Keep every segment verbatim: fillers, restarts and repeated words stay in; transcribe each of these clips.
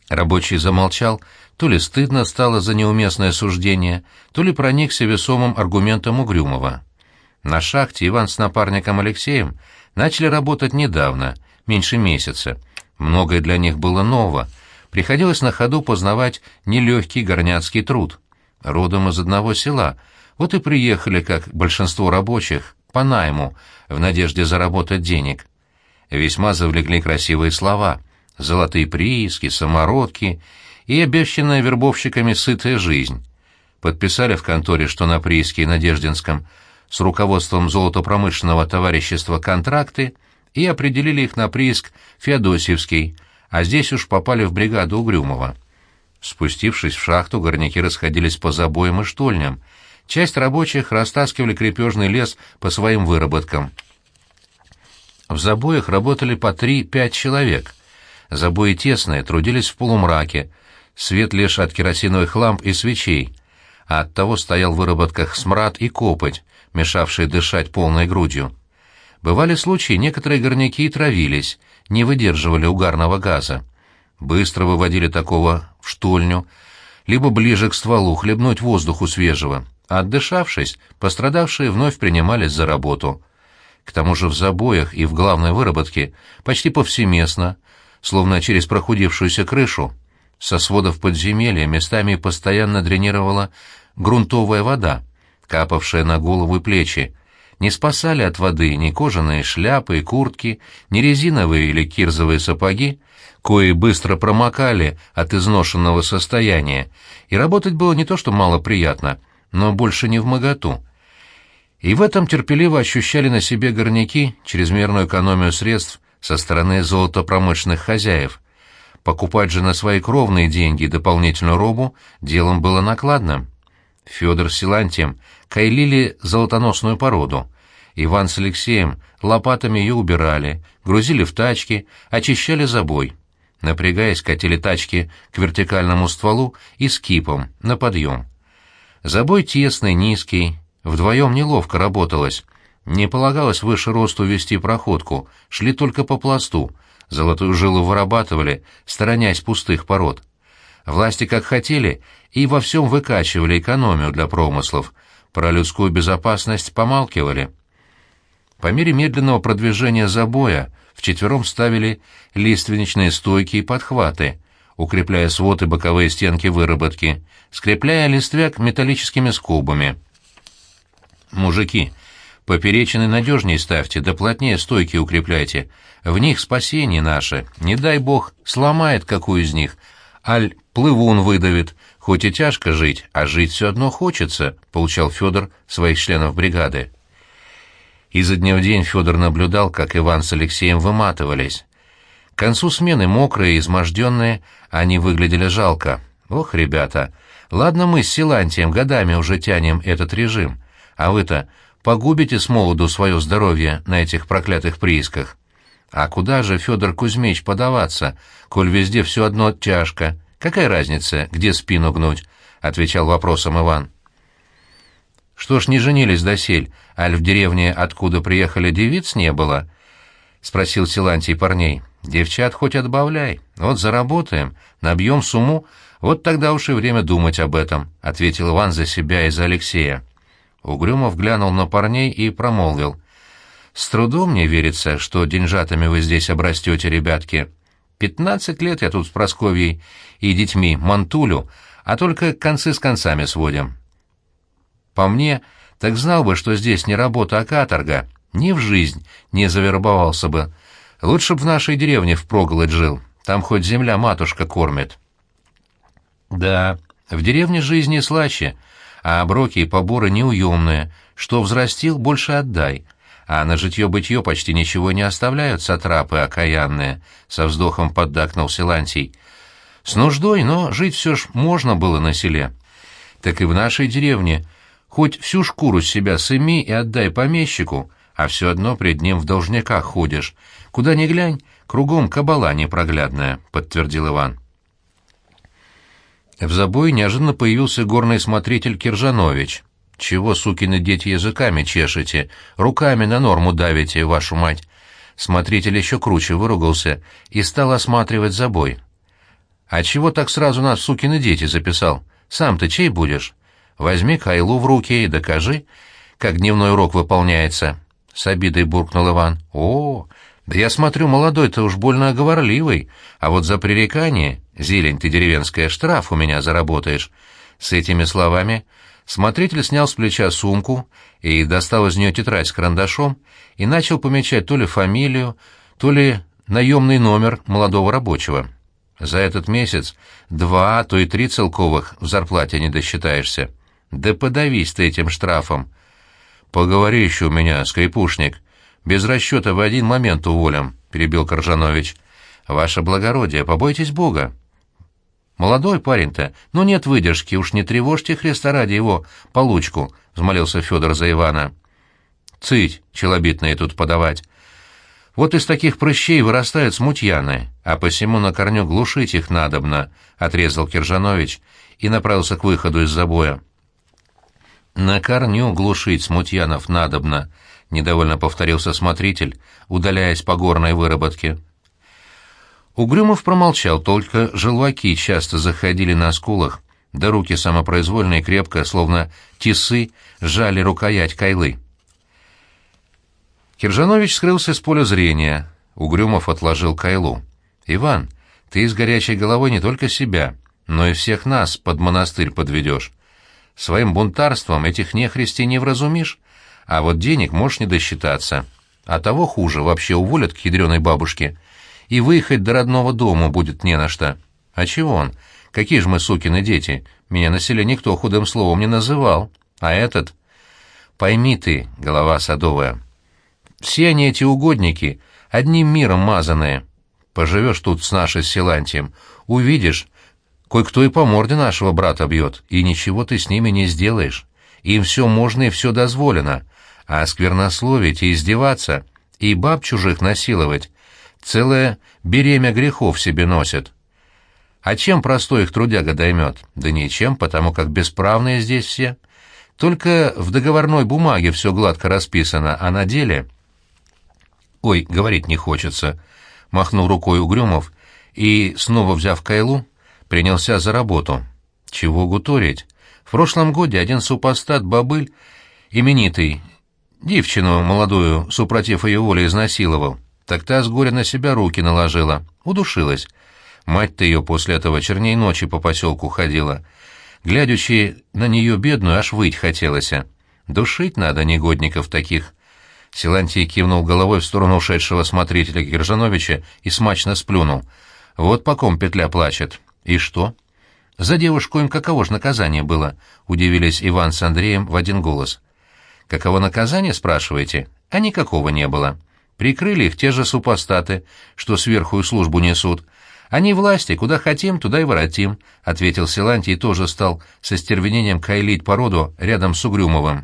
Рабочий замолчал, то ли стыдно стало за неуместное суждение, то ли проникся весомым аргументом Угрюмова. На шахте Иван с напарником Алексеем начали работать недавно, меньше месяца. Многое для них было ново. Приходилось на ходу познавать нелегкий горняцкий труд. Родом из одного села, вот и приехали, как большинство рабочих, по найму, в надежде заработать денег. Весьма завлекли красивые слова: золотые прииски, самородки и обещанная вербовщиками сытая жизнь. Подписали в конторе, что на прииске Надеждинском с руководством золотопромышленного товарищества контракты, и определили их на прииск Феодосиевский, а здесь уж попали в бригаду Угрюмова. Спустившись в шахту, горняки расходились по забоям и штольням. Часть рабочих растаскивали крепежный лес по своим выработкам. В забоях работали по три-пять человек. Забои тесные, трудились в полумраке, свет лишь от керосиновых ламп и свечей, а оттого стоял в выработках смрад и копоть, мешавшие дышать полной грудью. Бывали случаи, некоторые горняки травились, не выдерживали угарного газа. Быстро выводили такого в штольню, либо ближе к стволу хлебнуть воздуху свежего, а отдышавшись, пострадавшие вновь принимались за работу. К тому же в забоях и в главной выработке почти повсеместно, словно через прохудившуюся крышу, со сводов подземелья местами постоянно дренировала грунтовая вода, капавшая на голову и плечи. Не спасали от воды ни кожаные шляпы и куртки, ни резиновые или кирзовые сапоги, кои быстро промокали от изношенного состояния, и работать было не то что мало приятно, но больше не вмоготу. И в этом терпеливо ощущали на себе горняки чрезмерную экономию средств со стороны золотопромышленных хозяев. Покупать же на свои кровные деньги дополнительную робу делом было накладным. Федор с Силантием кайлили золотоносную породу. Иван с Алексеем лопатами ее убирали, грузили в тачки, очищали забой. Напрягаясь, катили тачки к вертикальному стволу и скипом, на подъем. Забой тесный, низкий, вдвоем неловко работалось. Не полагалось выше росту вести проходку, шли только по пласту, золотую жилу вырабатывали, сторонясь пустых пород. Власти как хотели и во всем выкачивали экономию для промыслов, про людскую безопасность помалкивали. По мере медленного продвижения забоя вчетвером ставили лиственничные стойки и подхваты, укрепляя свод и боковые стенки выработки, скрепляя листвяк металлическими скобами. «Мужики, поперечины надежнее ставьте, да плотнее стойки укрепляйте. В них спасение наше. Не дай бог, сломает какую из них, аль плывун выдавит. Хоть и тяжко жить, а жить все одно хочется», — получал Федор своих членов бригады. Изо дня в день Федор наблюдал, как Иван с Алексеем выматывались. К концу смены, мокрые и изможденные, они выглядели жалко. «Ох, ребята, ладно мы с Силантием годами уже тянем этот режим, а вы-то погубите с молоду свое здоровье на этих проклятых приисках. А куда же, Федор Кузьмич, подаваться, коль везде все одно тяжко? Какая разница, где спину гнуть?» — отвечал вопросом Иван. «Что ж не женились досель, аль в деревне, откуда приехали, девиц не было?» — спросил Силантий парней. «Девчат хоть отбавляй, вот заработаем, набьем сумму, вот тогда уж и время думать об этом», — ответил Иван за себя и за Алексея. Угрюмов глянул на парней и промолвил: «С трудом мне верится, что деньжатами вы здесь обрастете, ребятки. Пятнадцать лет я тут с Прасковьей и детьми мантулю, а только концы с концами сводим. По мне, так знал бы, что здесь не работа, а каторга, ни в жизнь не завербовался бы. Лучше б в нашей деревне впроголодь жил, там хоть земля-матушка кормит». «Да, в деревне жизни слаще, а оброки и поборы неуемные, что взрастил, больше отдай, а на житье-бытье почти ничего не оставляют сатрапы окаянные», — со вздохом поддакнул Силантий. «С нуждой, но жить все ж можно было на селе. Так и в нашей деревне хоть всю шкуру с себя сыми и отдай помещику, а все одно пред ним в должниках ходишь. Куда ни глянь, кругом кабала непроглядная», — подтвердил Иван. В забое неожиданно появился горный смотритель Киржанович. «Чего, сукины дети, языками чешете? Руками на норму давите, вашу мать!» Смотритель еще круче выругался и стал осматривать забой. «А чего так сразу нас, сукины дети, записал? Сам ты чей будешь? Возьми кайлу в руки и докажи, как дневной урок выполняется». С обидой буркнул Иван. «О, да я смотрю, молодой-то уж больно оговорливый, а вот за пререкание, зелень ты деревенская, штраф у меня заработаешь». С этими словами смотритель снял с плеча сумку и достал из нее тетрадь с карандашом и начал помечать то ли фамилию, то ли наемный номер молодого рабочего. За этот месяц два, а то и три целковых в зарплате не досчитаешься. Да подавись ты этим штрафом. Поговори еще у меня, скрипушник. Без расчета в один момент уволим, — перебил Коржанович. Ваше благородие, побойтесь Бога. Молодой парень-то, ну нет выдержки, уж не тревожьте Христа ради его получку, — взмолился Федор за Ивана. Цыть, челобитные тут подавать. Вот из таких прыщей вырастают смутьяны, а посему на корню глушить их надобно, — отрезал Киржанович и направился к выходу из забоя. На корню глушить смутьянов надобно, — недовольно повторился смотритель, удаляясь по горной выработке. Угрюмов промолчал, только желваки часто заходили на скулах, да руки самопроизвольно и крепко, словно тисы, сжали рукоять кайлы. Киржанович скрылся из поля зрения. Угрюмов отложил кайлу. «Иван, ты с горячей головой не только себя, но и всех нас под монастырь подведешь. Своим бунтарством этих нехристей не вразумишь, а вот денег можешь не досчитаться. А того хуже, вообще уволят к ядреной бабушке, и выехать до родного дома будет не на что. А чего он? Какие же мы сукины дети? Меня на селе никто худым словом не называл. А этот? Пойми ты, голова садовая, все они эти угодники, одним миром мазаные. Поживешь тут с нашей Силантием, увидишь, кое-кто и по морде нашего брата бьет, и ничего ты с ними не сделаешь. Им все можно и все дозволено, а сквернословить и издеваться, и баб чужих насиловать, целое беремя грехов себе носят. А чем простой их трудяга доймет? Да ничем, потому как бесправные здесь все. Только в договорной бумаге все гладко расписано, а на деле... «Ой, говорить не хочется», — махнул рукой Угрюмов и, снова взяв кайлу, принялся за работу. Чего гуторить? В прошлом годе один супостат бобыль, именитый, девчину молодую, супротив ее воли, изнасиловал. Так та с горя на себя руки наложила, удушилась. Мать-то ее после этого черней ночи по поселку ходила. Глядячи на нее бедную, аж выть хотелось. Душить надо негодников таких. Силантий кивнул головой в сторону ушедшего смотрителя Киржановича и смачно сплюнул. Вот по ком петля плачет. И что? За девушку им каково ж наказание было? Удивились Иван с Андреем в один голос. Каково наказание, спрашиваете? А никакого не было. Прикрыли их те же супостаты, что сверху и службу несут. Они власти, куда хотим, туда и воротим, — ответил Силантий и тоже стал со стервенением кайлить породу рядом с Угрюмовым.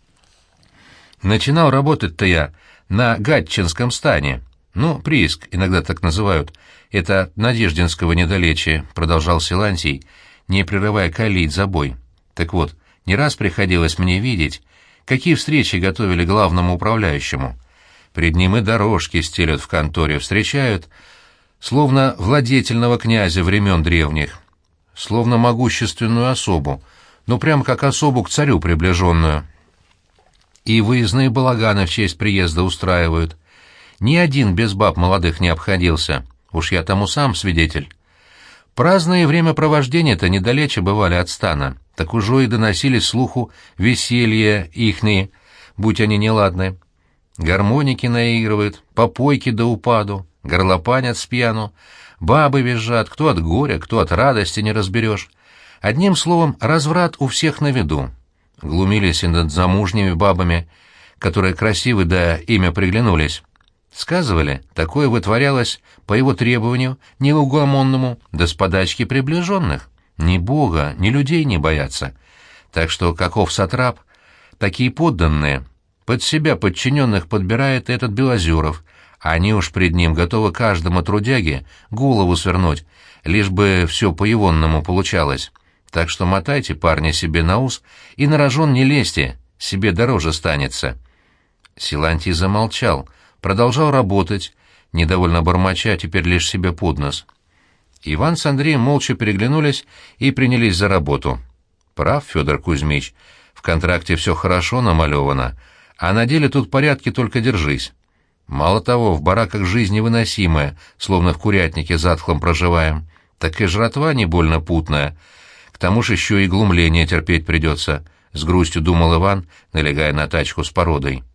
Начинал работать-то я на Гатчинском стане. Ну, прииск, иногда так называют. Это от Надеждинского недалече, — продолжал Силантий, не прерывая кайлить забой. Так вот, не раз приходилось мне видеть, какие встречи готовили главному управляющему. Пред ним и дорожки стелют в конторе, встречают, словно владетельного князя времен древних, словно могущественную особу, ну прямо как особу к царю приближенную. И выездные балаганы в честь приезда устраивают. Ни один без баб молодых не обходился, уж я тому сам свидетель. Праздные времяпровождения-то недалече бывали от стана, так уже и доносились слуху веселья ихние, будь они неладны. Гармоники наигрывают, попойки до упаду, горлопанят спьяну, бабы визжат, кто от горя, кто от радости не разберешь. Одним словом, разврат у всех на виду. Глумились и над замужними бабами, которые красивы да имя приглянулись. Сказывали, такое вытворялось по его требованию неугомонному, да с подачки приближенных. Ни бога, ни людей не боятся. Так что каков сатрап, такие подданные. Под себя подчиненных подбирает этот Белозеров, а они уж пред ним готовы каждому трудяге голову свернуть, лишь бы все по-егонному получалось. Так что мотайте, парни, себе на ус и на рожон не лезьте, себе дороже станется. Силантий замолчал, продолжал работать, недовольно бормоча теперь лишь себе под нос. Иван с Андреем молча переглянулись и принялись за работу. Прав Федор Кузьмич, в контракте все хорошо намалевано, а на деле тут порядки только держись. Мало того, в бараках жизнь невыносимая, словно в курятнике затхлом проживаем, так и жратва не больно путная. К тому же еще и глумление терпеть придется, — с грустью думал Иван, налегая на тачку с породой.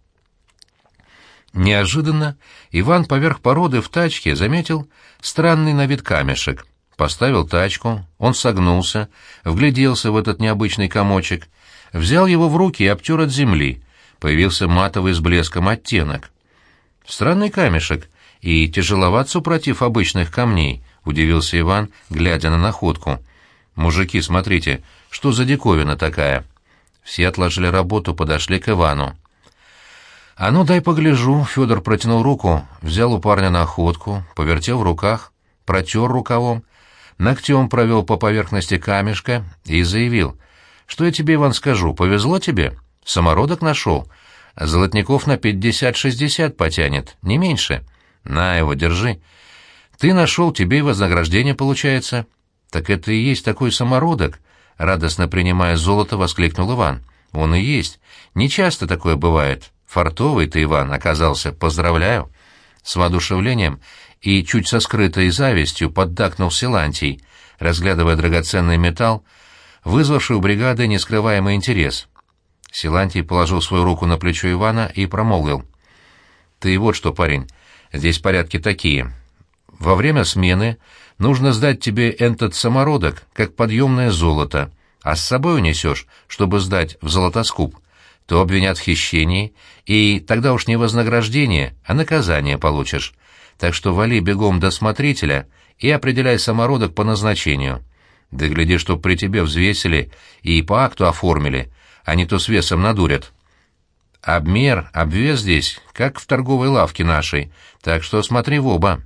Неожиданно Иван поверх породы в тачке заметил странный на вид камешек. Поставил тачку, он согнулся, вгляделся в этот необычный комочек, взял его в руки и обтер от земли. Появился матовый с блеском оттенок. Странный камешек и тяжеловат супротив обычных камней, — удивился Иван, глядя на находку. «Мужики, смотрите, что за диковина такая?» Все отложили работу, подошли к Ивану. «А ну, дай погляжу», — Федор протянул руку, взял у парня находку, повертел в руках, протер рукавом, ногтем провел по поверхности камешка и заявил: «Что я тебе, Иван, скажу, повезло тебе? Самородок нашел. Золотников на пятьдесят-шестьдесят потянет, не меньше. На его, держи. Ты нашел, тебе и вознаграждение получается». «Так это и есть такой самородок?» — радостно принимая золото, воскликнул Иван. «Он и есть. Нечасто такое бывает. Фартовый ты, Иван, оказался. Поздравляю». С воодушевлением и чуть со скрытой завистью поддакнул Силантий, разглядывая драгоценный металл, вызвавший у бригады нескрываемый интерес. Силантий положил свою руку на плечо Ивана и промолвил: «Ты вот что, парень, здесь порядки такие. Во время смены нужно сдать тебе этот самородок, как подъемное золото, а с собой унесешь, чтобы сдать в золотоскуп. То обвинят в хищении, и тогда уж не вознаграждение, а наказание получишь. Так что вали бегом до смотрителя и определяй самородок по назначению. Да гляди, чтоб при тебе взвесили и по акту оформили, а не то с весом надурят. Обмер, обвес здесь, как в торговой лавке нашей, так что смотри в оба».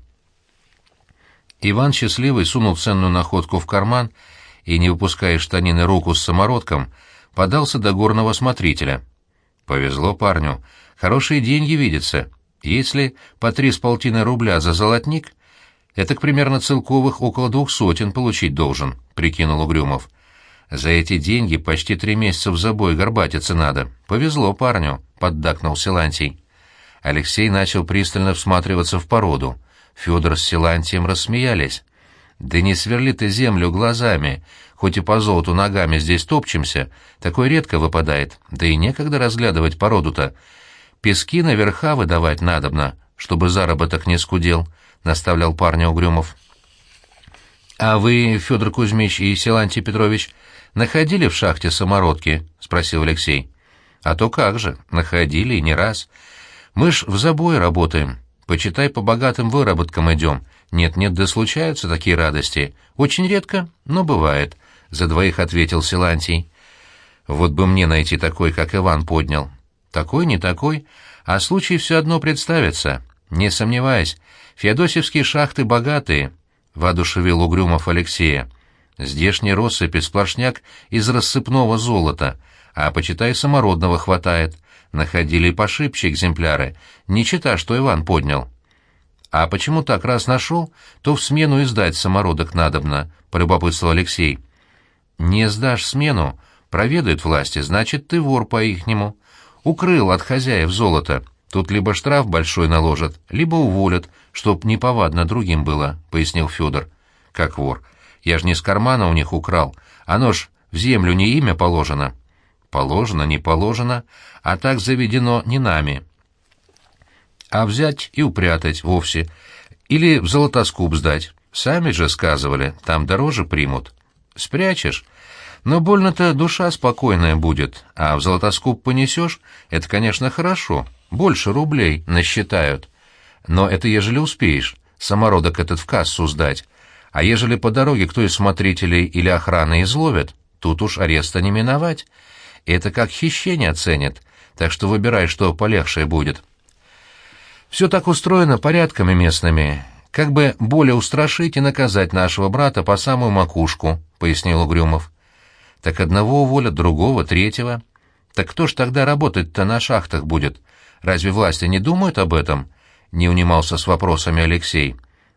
Иван счастливый сунул ценную находку в карман и, не выпуская из штанины руку с самородком, подался до горного смотрителя. Повезло парню. Хорошие деньги видятся. Если по три с полтиной рубля за золотник, это, к примерно, целковых около двух сотен получить должен, — прикинул Угрюмов. За эти деньги почти три месяца в забой горбатиться надо. Повезло парню, — поддакнул Силантий. Алексей начал пристально всматриваться в породу. Федор с Силантием рассмеялись. «Да не сверли ты землю глазами, хоть и по золоту ногами здесь топчемся, такое редко выпадает, да и некогда разглядывать породу-то. Пески наверха выдавать надобно, чтобы заработок не скудел», — наставлял парня Угрюмов. «А вы, Федор Кузьмич и Силантий Петрович, находили в шахте самородки?» — спросил Алексей. «А то как же, находили и не раз. Мы ж в забое работаем. Почитай, по богатым выработкам идем. Нет-нет, да случаются такие радости. Очень редко, но бывает», — за двоих ответил Силантий. «Вот бы мне найти такой, как Иван поднял. Такой, не такой, а случай все одно представится. Не сомневаюсь, феодосевские шахты богатые», — воодушевил Угрюмов Алексея. «Здешний россыпь и сплошняк из рассыпного золота, а, почитай, самородного хватает. Находили и пошибче экземпляры, не чита, что Иван поднял». «А почему так, раз нашел, то в смену и сдать самородок надобно?» — полюбопытствовал Алексей. «Не сдашь смену, проведают власти, значит, ты вор по-ихнему. Укрыл от хозяев золото. Тут либо штраф большой наложат, либо уволят, чтоб неповадно другим было», — пояснил Федор. «Как вор? Я ж не с кармана у них украл. Оно ж в землю не имя положено». «Положено, не положено, а так заведено не нами. А взять и упрятать вовсе. Или в золотоскуп сдать. Сами же сказывали, там дороже примут. Спрячешь. Но больно-то душа спокойная будет, а в золотоскуп понесешь, это, конечно, хорошо, больше рублей насчитают. Но это ежели успеешь, самородок этот в кассу сдать. А ежели по дороге кто из смотрителей или охраны изловят, тут уж ареста не миновать. Это как хищение оценят, так что выбирай, что полегче будет. Все так устроено порядками местными, как бы более устрашить и наказать нашего брата по самую макушку, — пояснил Угрюмов. Так одного уволят, другого, третьего. Так кто ж тогда работать-то на шахтах будет? Разве власти не думают об этом? — не унимался с вопросами Алексей.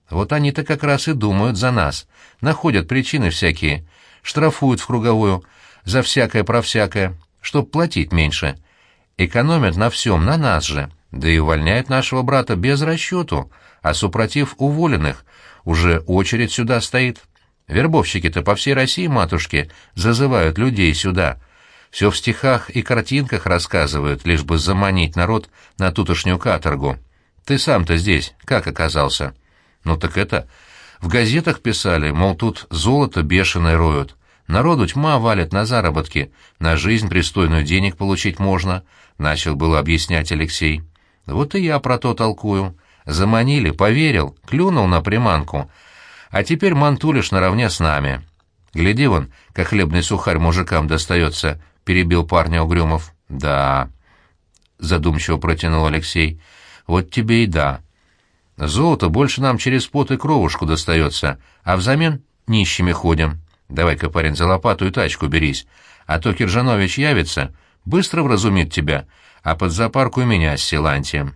Вот они-то как раз и думают за нас, находят причины всякие, штрафуют в круговую за всякое про всякое, чтоб платить меньше. Экономят на всем, на нас же, да и увольняют нашего брата без расчету, а супротив уволенных уже очередь сюда стоит. Вербовщики-то по всей России, матушке, зазывают людей сюда. Все в стихах и картинках рассказывают, лишь бы заманить народ на тутошнюю каторгу. Ты сам-то здесь как оказался? Ну так это... В газетах писали, мол, тут золото бешеное роют. Народу тьма валит на заработки, на жизнь пристойную денег получить можно, — начал было объяснять Алексей. Вот и я про то толкую. Заманили, поверил, клюнул на приманку. А теперь мантулишь наравне с нами. Гляди вон, как хлебный сухарь мужикам достается, — перебил парня Угрюмов. Да, — задумчиво протянул Алексей, — вот тебе и да. Золото больше нам через пот и кровушку достается, а взамен нищими ходим. Давай-ка, парень, за лопату и тачку берись, а то Киржанович явится, быстро вразумит тебя, а под запарку и меня с Силантием.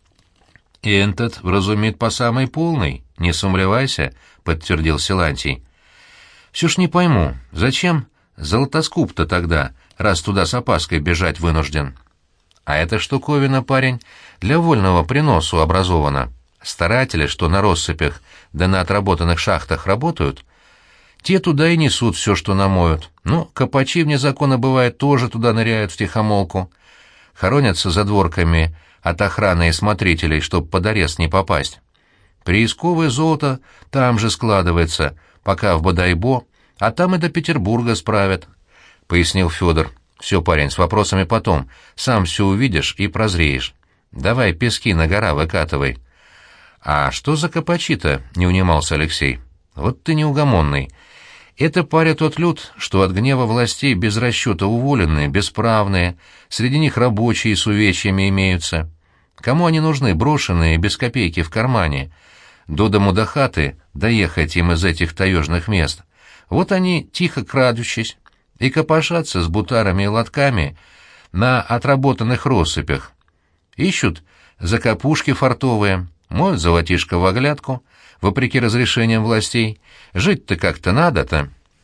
— И этот вразумит по самой полной, не сумлевайся, — подтвердил Силантий. — Все ж не пойму, зачем золотоскуп-то тогда, раз туда с опаской бежать вынужден? А эта штуковина, парень, для вольного приносу образована. Старатели, что на россыпях да на отработанных шахтах работают, те туда и несут все, что намоют. Ну, копачи вне закона, бывает, тоже туда ныряют втихомолку. Хоронятся за дворками от охраны и смотрителей, чтоб под арест не попасть. Приисковое золото там же складывается, пока в Бодайбо, а там и до Петербурга справят, — пояснил Федор. — Все, парень, с вопросами потом, сам все увидишь и прозреешь. Давай пески на гора выкатывай. — А что за копачи-то? — не унимался Алексей. — Вот ты неугомонный. Это паря тот люд, что от гнева властей без расчета уволенные, бесправные, среди них рабочие с увечьями имеются. Кому они нужны, брошенные, без копейки в кармане? До дому до хаты доехать им из этих таежных мест. Вот они, тихо крадучись, и копошатся с бутарами и лотками на отработанных россыпях. Ищут закопушки фартовые, моют золотишко в оглядку, вопреки разрешениям властей. Жить-то как-то надо-то.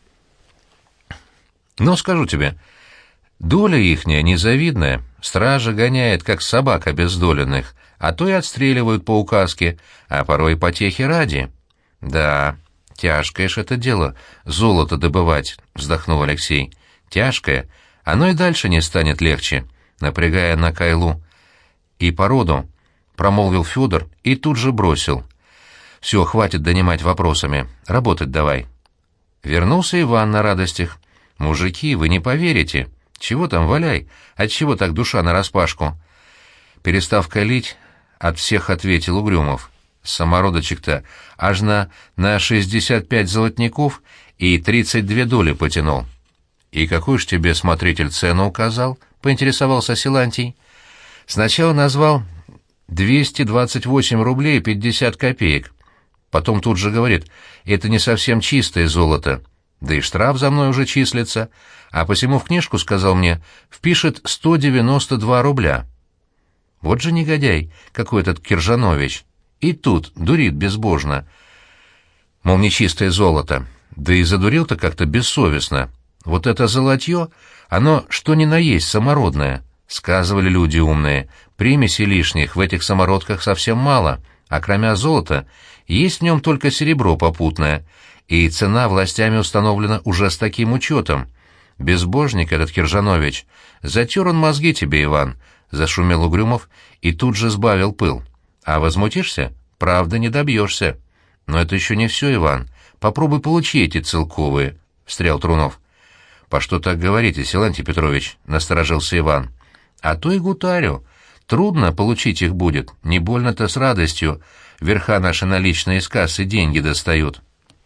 Но скажу тебе, доля ихняя незавидная, стража гоняет, как собак обездоленных, а то и отстреливают по указке, а порой и потехи ради. Да, тяжкое ж это дело, золото добывать, — вздохнул Алексей. Тяжкое, оно и дальше не станет легче, напрягая на кайлу. И породу, — промолвил Федор и тут же бросил. Все, хватит донимать вопросами, работать давай. Вернулся Иван на радостях. Мужики, вы не поверите. Чего там, валяй, отчего так душа нараспашку? Перестав калить, от всех ответил Угрюмов. Самородочек-то аж на, на шестьдесят пять золотников и тридцать две доли потянул. И какую ж тебе смотритель цену указал? Поинтересовался Силантий. Сначала назвал двести двадцать восемь рублей пятьдесят копеек. Потом тут же говорит, это не совсем чистое золото, да и штраф за мной уже числится, а посему в книжку, сказал мне, впишет сто девяносто два рубля. Вот же негодяй, какой этот Киржанович. И тут дурит безбожно. Мол, нечистое золото. Да и задурил-то как-то бессовестно. Вот это золотье, оно что ни на есть самородное. Сказывали люди умные, примесей лишних в этих самородках совсем мало, а кроме золота есть в нем только серебро попутное, и цена властями установлена уже с таким учетом. Безбожник этот Киржанович. Затер он мозги тебе, Иван, — зашумел Угрюмов и тут же сбавил пыл. А возмутишься? Правда, не добьешься. Но это еще не все, Иван. Попробуй получи эти целковые, — встрял Трунов. — По что так говорите, Силантий Петрович? — насторожился Иван. — А то и гутарю. Трудно получить их будет, не больно-то с радостью. Верха наши наличные из кассы деньги достают.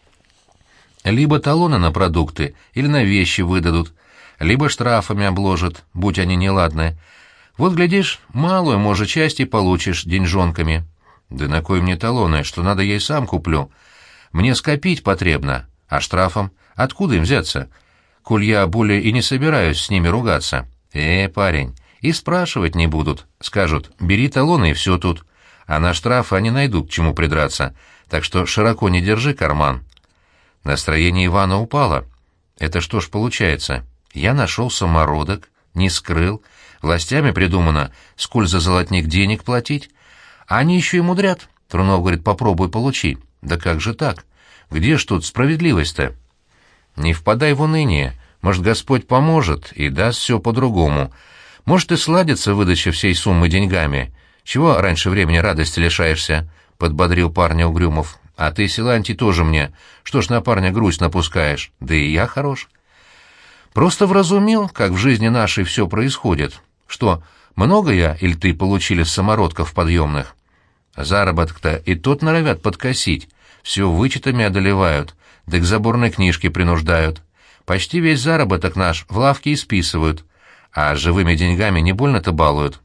Либо талоны на продукты или на вещи выдадут, либо штрафами обложат, будь они неладны. Вот, глядишь, малую, может, часть и получишь деньжонками. Да на кой мне талоны, что надо, я и сам куплю. Мне скопить потребно, а штрафом откуда им взяться? Коль я более и не собираюсь с ними ругаться. Э, парень, и спрашивать не будут. Скажут, бери талоны и все тут. а на штрафы они найдут к чему придраться, так что широко не держи карман». Настроение Ивана упало. Это что ж получается? Я нашел самородок, не скрыл, властями придумано, сколь за золотник денег платить, а они еще и мудрят. Трунов говорит, попробуй получи. Да как же так? Где ж тут справедливость-то? Не впадай в уныние. Может, Господь поможет и даст все по-другому. Может, и сладится выдача всей суммы деньгами. Чего раньше времени радости лишаешься? — подбодрил парня Угрюмов. А ты, Силантий, тоже мне. Что ж на парня грусть напускаешь? Да и я хорош. Просто вразумил, как в жизни нашей все происходит. Что, много я или ты получили с самородков подъемных? Заработок-то и тот норовят подкосить. Все вычетами одолевают, да к заборной книжке принуждают. Почти весь заработок наш в лавке исписывают, а живыми деньгами не больно-то балуют.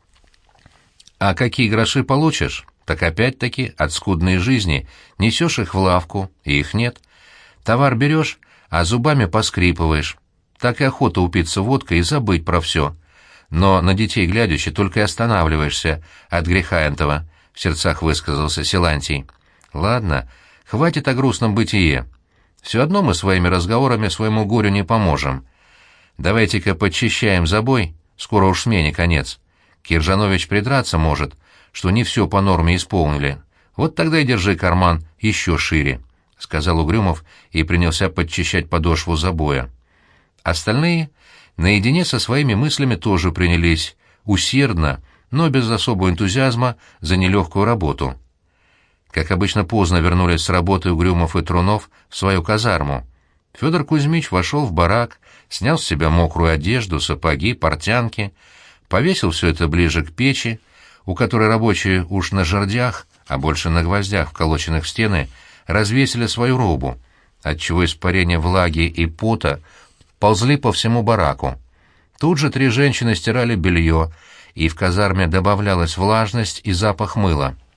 А какие гроши получишь? Так опять-таки от скудной жизни несешь их в лавку, и их нет. Товар берешь, а зубами поскрипываешь. Так и охота упиться водкой и забыть про все. Но на детей глядячи только и останавливаешься от греха этого, — в сердцах высказался Силантий. Ладно, хватит о грустном бытие. Все одно мы своими разговорами своему горю не поможем. Давайте-ка подчищаем забой, скоро уж смене конец. Киржанович придраться может, что не все по норме исполнили. Вот тогда и держи карман еще шире, — сказал Угрюмов и принялся подчищать подошву забоя. Остальные наедине со своими мыслями тоже принялись усердно, но без особого энтузиазма за нелегкую работу. Как обычно, поздно вернулись с работы Угрюмов и Трунов в свою казарму. Федор Кузьмич вошел в барак, снял с себя мокрую одежду, сапоги, портянки, повесил все это ближе к печи, у которой рабочие уж на жердях, а больше на гвоздях, вколоченных в стены, развесили свою робу, отчего испарения влаги и пота ползли по всему бараку. Тут же три женщины стирали белье, и в казарме добавлялась влажность и запах мыла.